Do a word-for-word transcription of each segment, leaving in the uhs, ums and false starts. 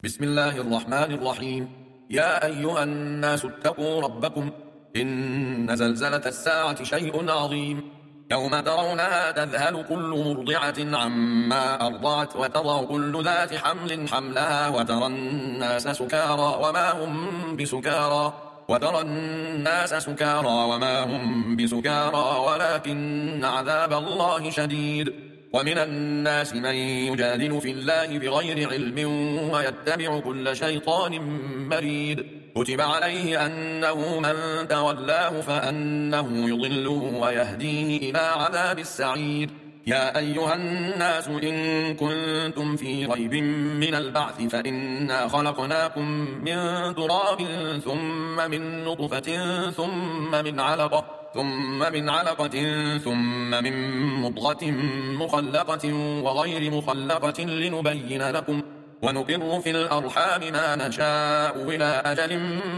بسم الله الرحمن الرحيم. يا أيها الناس اتقوا ربكم، إن زلزلة الساعة شيء عظيم. يوم ترونها تذهل كل مرضعة عما أرضعت وتضع كل ذات حمل حملها وترى الناس سكارى وما هم بسكارى وترى الناس سكارى وما هم بسكارى ولكن عذاب الله شديد. ومن الناس من يجادل في الله بغير علم ويتبع كل شيطان مريد. كتب عليه أنه من تولاه فأنه يضله ويهديه إلى عذاب السعير. يا أيها الناس إن كنتم في ريب من البعث فإنا خلقناكم من تراب ثم من نطفة ثم من علقة ثم من علقة ثم من مضغة مخلقة وغير مخلقة لنبين لكم ونقر في الأرحام ما نشاء إلى أجل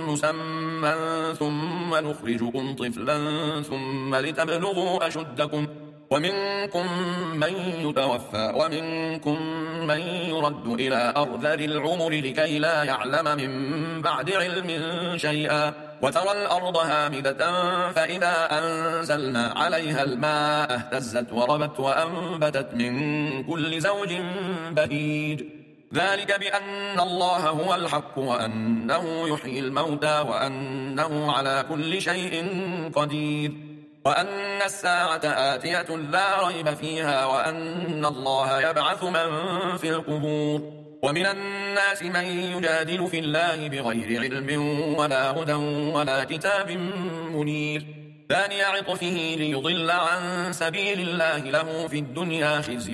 مسمى ثم نخرجكم طفلا ثم لتبلغوا أشدكم ومنكم من يتوفى ومنكم من يرد إلى أرذل العمر لكي لا يعلم من بعد علم شيئا. وترى الأرض هامدة فإذا أنزلنا عليها الماء اهتزت وربت وأنبتت من كل زوج بهيج. ذلك بأن الله هو الحق وأنه يحيي الموتى وأنه على كل شيء قدير وأن الساعة آتية لا ريب فيها وأن الله يبعث من في القبور. ومن الناس من يجادل في الله بغير علم ولا هدى ولا كتاب منير. ثاني عطفه ليضل عن سبيل الله له في الدنيا خزي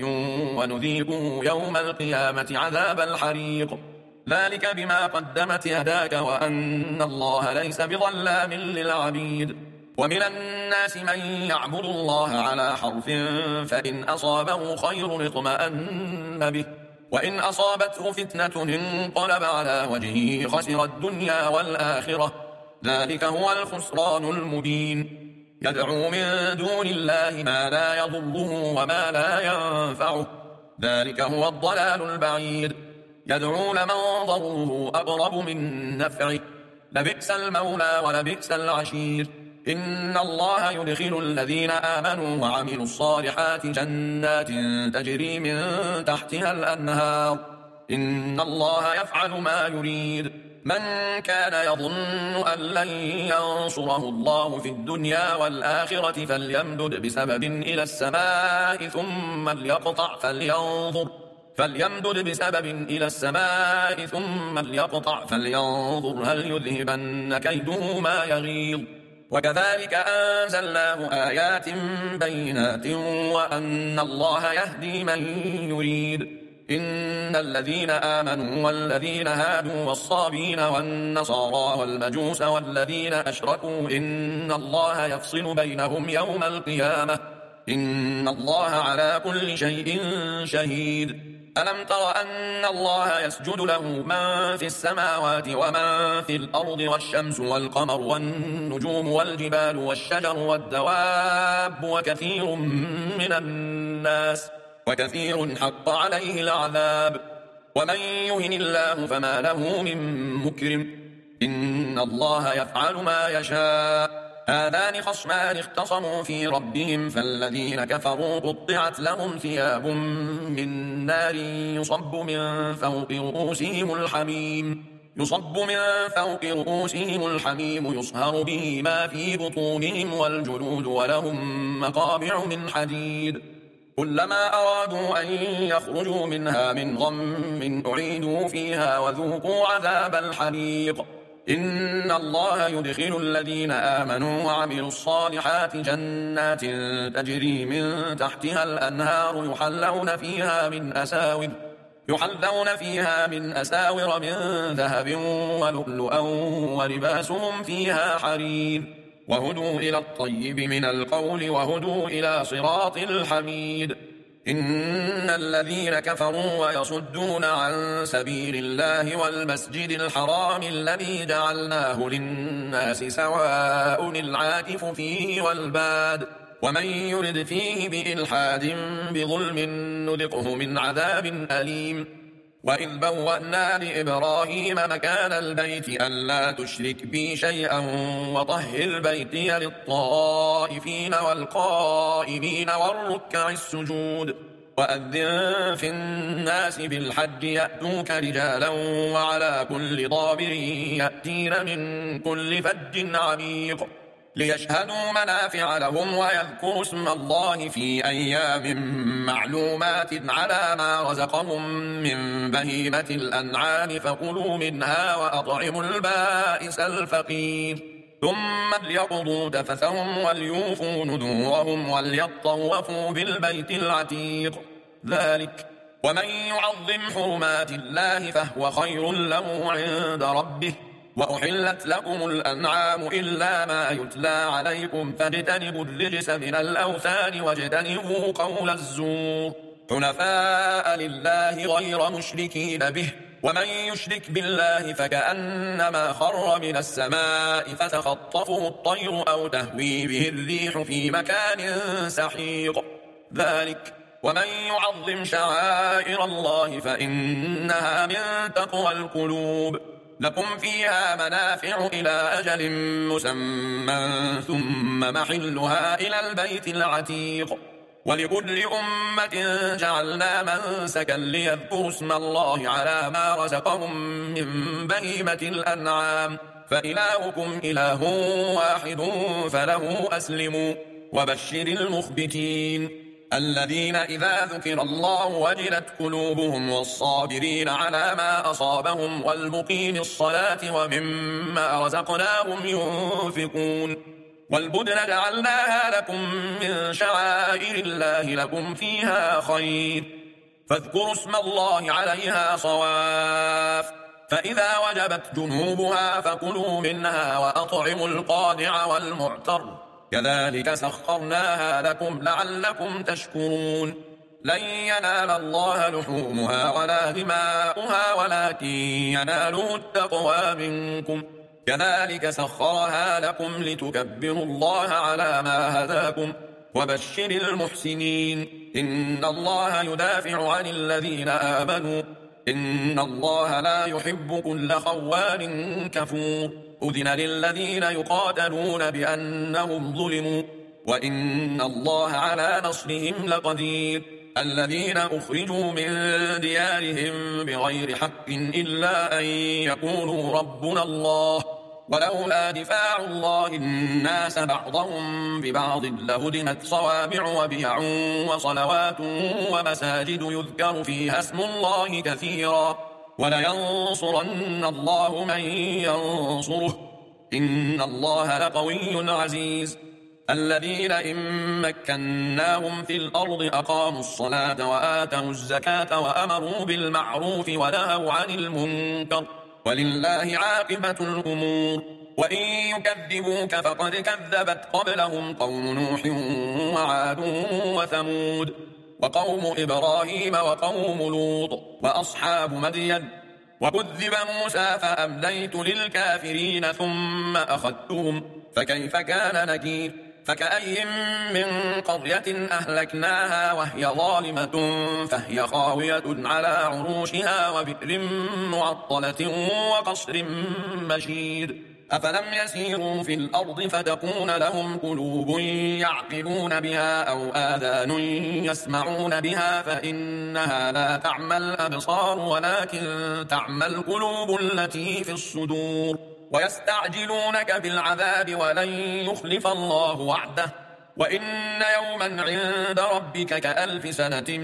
ونذيقه يوم القيامة عذاب الحريق. ذلك بما قدمت يداك وأن الله ليس بظلام للعبيد. ومن الناس من يعبد الله على حرف فإن أصابه خير اطمأن به وإن أصابته فتنة انقلب على وجهه خسر الدنيا والآخرة. ذلك هو الخسران المبين. يدعو من دون الله ما لا يضره وما لا ينفعه، ذلك هو الضلال البعيد. يدعو لمن ضره أقرب من نفعه، لبئس المولى ولبئس العشير. إن الله يدخل الذين آمنوا وعملوا الصالحات جنات تجري من تحتها الأنهار. إن الله يفعل ما يريد. من كان يظن أن لن ينصره الله في الدنيا والآخرة فليمدد بسبب إلى السماء ثم ليقطع فلينظر فليمدد بسبب إلى السماء ثم ليقطع فلينظر هل يذهبن كيده ما يغيظ. وكذلك أنزلناه آيات بينات وأن الله يهدي من يريد. إن الذين آمنوا والذين هادوا والصابين والنصارى والمجوس والذين أشركوا إن الله يفصل بينهم يوم القيامة إن الله على كل شيء شهيد. ألم تر أن الله يسجد له من في السماوات ومن في الأرض والشمس والقمر والنجوم والجبال والشجر والدواب وكثير من الناس وكثير حق عليه العذاب. ومن يهن الله فما له من مكرم. إن الله يفعل ما يشاء. هذان خصمان اختصموا في ربهم فالذين كفروا قطعت لهم ثياب من نار يصب من فوق رؤوسهم الحميم يصب من فوق رؤوسهم الحميم يصهر به ما في بطونهم والجلود ولهم مقامع من حديد. كلما أرادوا أن يخرجوا منها من غم أعيدوا فيها وذوقوا عذاب الحريق. إن الله يدخل الذين آمنوا وعملوا الصالحات جنات تجري من تحتها الأنهار يحلون فيها من أساور يحلون فيها من أساور من ذهب ولؤلؤا ولباسهم فيها حرير. وهدوا إلى الطيب من القول وهدوا إلى صراط الحميد. إن الذين كفروا ويصدون عن سبيل الله والمسجد الحرام الذي جعلناه للناس سواء العاكف فيه والباد ومن يرد فيه بإلحاد بظلم نذقه من عذاب أليم. وإذ بوأنا لإبراهيم مكان البيت ألا تشرك بي شيئا وطهر بيتي للطائفين والقائمين والركع السجود وأذن في الناس بالحج يأتوك رجالا وعلى كل ضامر يأتين من كل فج عميق ليشهدوا منافع لهم ويذكروا اسم الله في أيام معلومات على ما رزقهم من بهيمة الأنعام فكلوا منها وأطعموا البائس الفقير ثم ليقضوا تفثهم وليوفوا نذورهم وليطوفوا بالبيت العتيق ذلك ومن يعظم حرمات الله فهو خير له عند ربه وأحلت لكم الأنعام إلا ما يتلى عليكم فاجتنبوا الرجس من الأوثان واجتنبوا قول الزور حنفاء لله غير مشركين به ومن يشرك بالله فكأنما خر من السماء فتخطفه الطير أو تهوي به الريح في مكان سحيق ذلك ومن يعظم شعائر الله فإنها من تقوى القلوب لكم فيها منافع إلى أجل مسمى ثم محلها إلى البيت العتيق ولكل أمة جعلنا منسكا ليذكروا اسم الله على ما رزقهم من بهيمة الأنعام فإلهكم إله واحد فله أسلموا وبشر المخبتين الذين إذا ذكر الله وجلت قلوبهم والصابرين على ما أصابهم والمقيم الصلاة ومما رزقناهم ينفقون والبدن جعلناها لكم من شعائر الله لكم فيها خير فاذكروا اسم الله عليها صواف فإذا وجبت جنوبها فكلوا منها وأطعموا القانع والمعتر كذلك سخرناها لكم لعلكم تشكرون لن ينال الله لحومها ولا دماؤها ولكن يناله التقوى منكم كذلك سخرها لكم لتكبروا الله على ما هداكم وبشر المحسنين إن الله يدافع عن الذين آمنوا إن الله لا يحب كل خوان كفور أذن للذين يقاتلون بأنهم ظلموا وإن الله على نصرهم لقدير الذين أخرجوا من ديارهم بغير حق إلا أن يقولوا ربنا الله ولولا دفاع الله الناس بعضهم ببعض لهدمت صوامع وبيع وصلوات ومساجد يذكر فيها اسم الله كثيرا ولينصرن الله من ينصره إن الله لقوي عزيز الذين إن مكناهم في الأرض أقاموا الصلاة وآتوا الزكاة وأمروا بالمعروف ونهوا عن المنكر ولله عاقبة الأمور وإن يكذبوك فقد كذبت قبلهم قوم نوح وعاد وثمود وقوم إبراهيم وقوم لوط وأصحاب مدين وكذب موسى فأمليت للكافرين ثم أخذتهم فكيف كان نكير فكأي من قرية أهلكناها وهي ظالمة فهي خاوية على عروشها وبئر معطلة وقصر مشيد أفلم يسيروا في الأرض فتكون لهم قلوب يعقلون بها أو آذان يسمعون بها فإنها لا تعمى الأبصار ولكن تعمى القلوب التي في الصدور ويستعجلونك بالعذاب ولن يخلف الله وعده وإن يوما عند ربك كألف سنة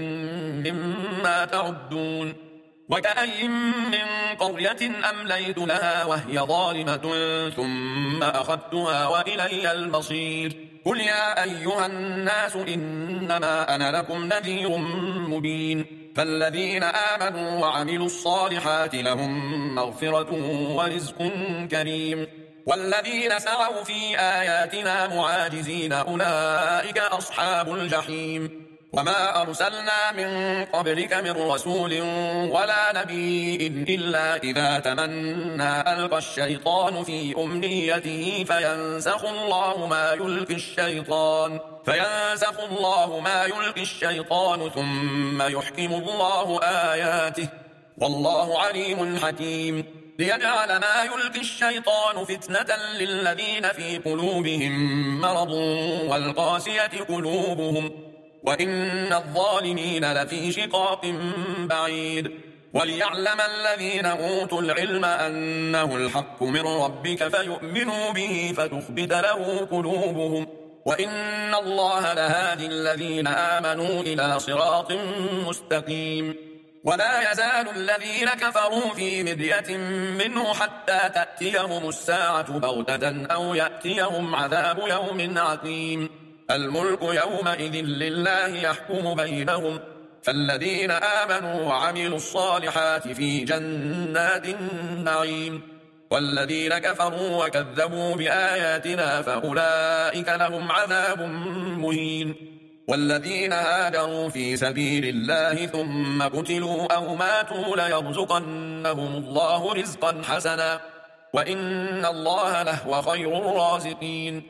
مما تعدون وكأي من قرية أمليت لها وهي ظالمة ثم أخذتها وإلي المصير قل يا أيها الناس إنما أنا لكم نذير مبين فالذين آمنوا وعملوا الصالحات لهم مغفرة ورزق كريم والذين سعوا في آياتنا معاجزين أولئك أصحاب الجحيم وما أرسلنا من قبلك من رسول ولا نبي إلا إذا تمنى ألقى الشيطان في أمنيته فينسخ الله ما يلقي الشيطان فينسخ الله ما يلقي الشيطان ثم يحكم الله آياته والله عليم حكيم ليجعل ما يلقي الشيطان فتنة للذين في قلوبهم مرض والقاسية قلوبهم وإن الظالمين لفي شقاق بعيد وليعلم الذين أوتوا العلم أنه الحق من ربك فيؤمنوا به فتخبت له قلوبهم وإن الله لهادي الذين آمنوا إلى صراط مستقيم ولا يزال الذين كفروا في مرية منه حتى تأتيهم الساعة بغتة أو يأتيهم عذاب يوم عقيم الملك يومئذ لله يحكم بينهم فالذين آمنوا وعملوا الصالحات في جنات النعيم والذين كفروا وكذبوا بآياتنا فأولئك لهم عذاب مهين والذين هاجروا في سبيل الله ثم قتلوا أو ماتوا ليرزقنهم الله رزقا حسنا وإن الله لهو خير الرازقين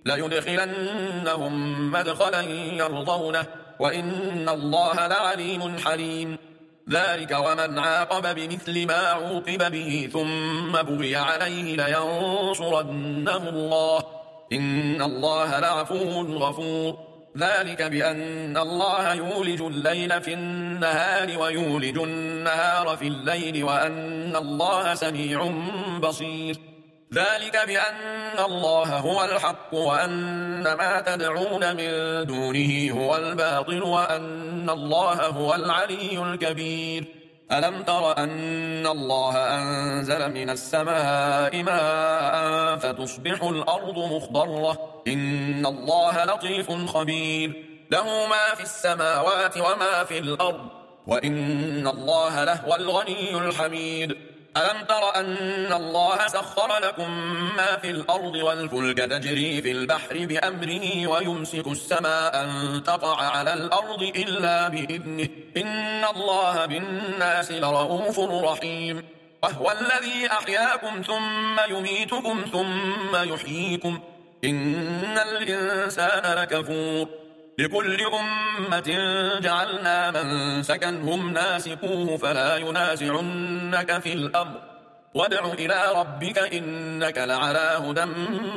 ليدخلنهم مدخلا يرضونه وإن الله لعليم حليم ذلك ومن عاقب بمثل ما عوقب به ثم بغي عليه لينصرنه الله إن الله لعفو غفور ذلك بأن الله يولج الليل في النهار ويولج النهار في الليل وأن الله سميع بصير ذلك بأن الله هو الحق وأن ما تدعون من دونه هو الباطل وأن الله هو العلي الكبير ألم تر أن الله أنزل من السماء ماء فتصبح الأرض مخضرة إن الله لطيف خبير له ما في السماوات وما في الأرض وإن الله لهو الغني الحميد ألم تر أن الله سخر لكم ما في الأرض والفلك تجري في البحر بأمره ويمسك السماء أن تقع على الأرض إلا بإذنه إن الله بالناس لرؤوف رحيم وهو الذي أحياكم ثم يميتكم ثم يحييكم إن الإنسان لكفور لكل أمة جعلنا منسكا هم ناسكوه فلا ينازعنك في الأمر وادع إلى ربك إنك لعلى هدى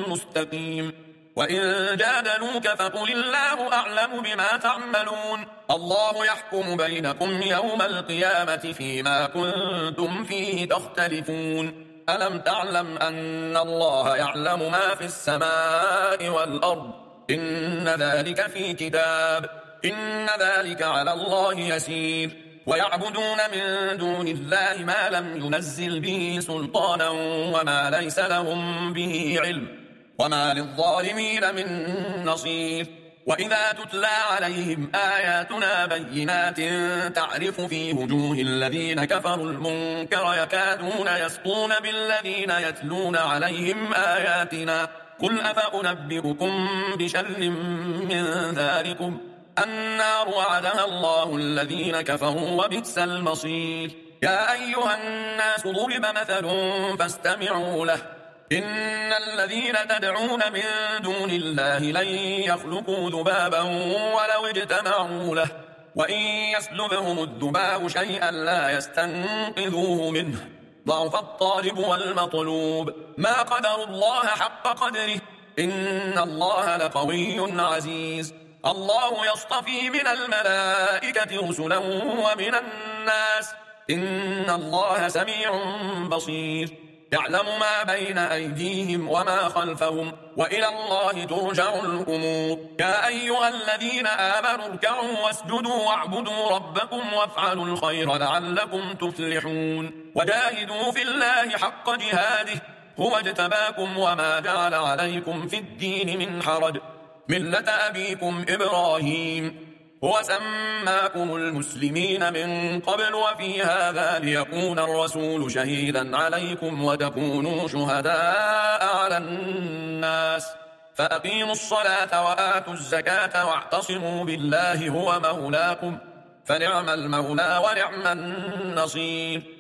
مستقيم وإن جادلوك فقل الله أعلم بما تعملون الله يحكم بينكم يوم القيامة فيما كنتم فيه تختلفون ألم تعلم أن الله يعلم ما في السماء والأرض إن ذلك في كتاب إن ذلك على الله يسير ويعبدون من دون الله ما لم ينزل به سلطانا وما ليس لهم به علم وما للظالمين من نصير وإذا تتلى عليهم آياتنا بينات تعرف في وجوه الذين كفروا المنكر يكادون يسطون بالذين يتلون عليهم آياتنا قل أفأنبئكم بشر من ذلكم النار وعدها الله الذين كفروا وبئس المصير يا أيها الناس ضرب مثل فاستمعوا له إن الذين تدعون من دون الله لن يخلقوا ذبابا ولو اجتمعوا له وإن يسلبهم الذباب شيئا لا يستنقذوه منه ضعف الطالب والمطلوب ما قدر الله حق قدره إن الله لقوي عزيز الله يصطفي من الملائكة رسلا ومن الناس إن الله سميع بصير يعلم ما بين أيديهم وما خلفهم وإلى الله ترجع الأمور يا أيها الذين آمنوا اركعوا واسجدوا واعبدوا ربكم وافعلوا الخير لعلكم تفلحون وجاهدوا في الله حق جهاده هو اجتباكم وما جعل عليكم في الدين من حرج ملة أبيكم إبراهيم هو سماكم المسلمين من قبل وفي هذا ليكون الرسول شهيدا عليكم وتكونوا شهداء على الناس فأقيموا الصلاة وآتوا الزكاة واعتصموا بالله هو مولاكم فنعم المولى ونعم النصير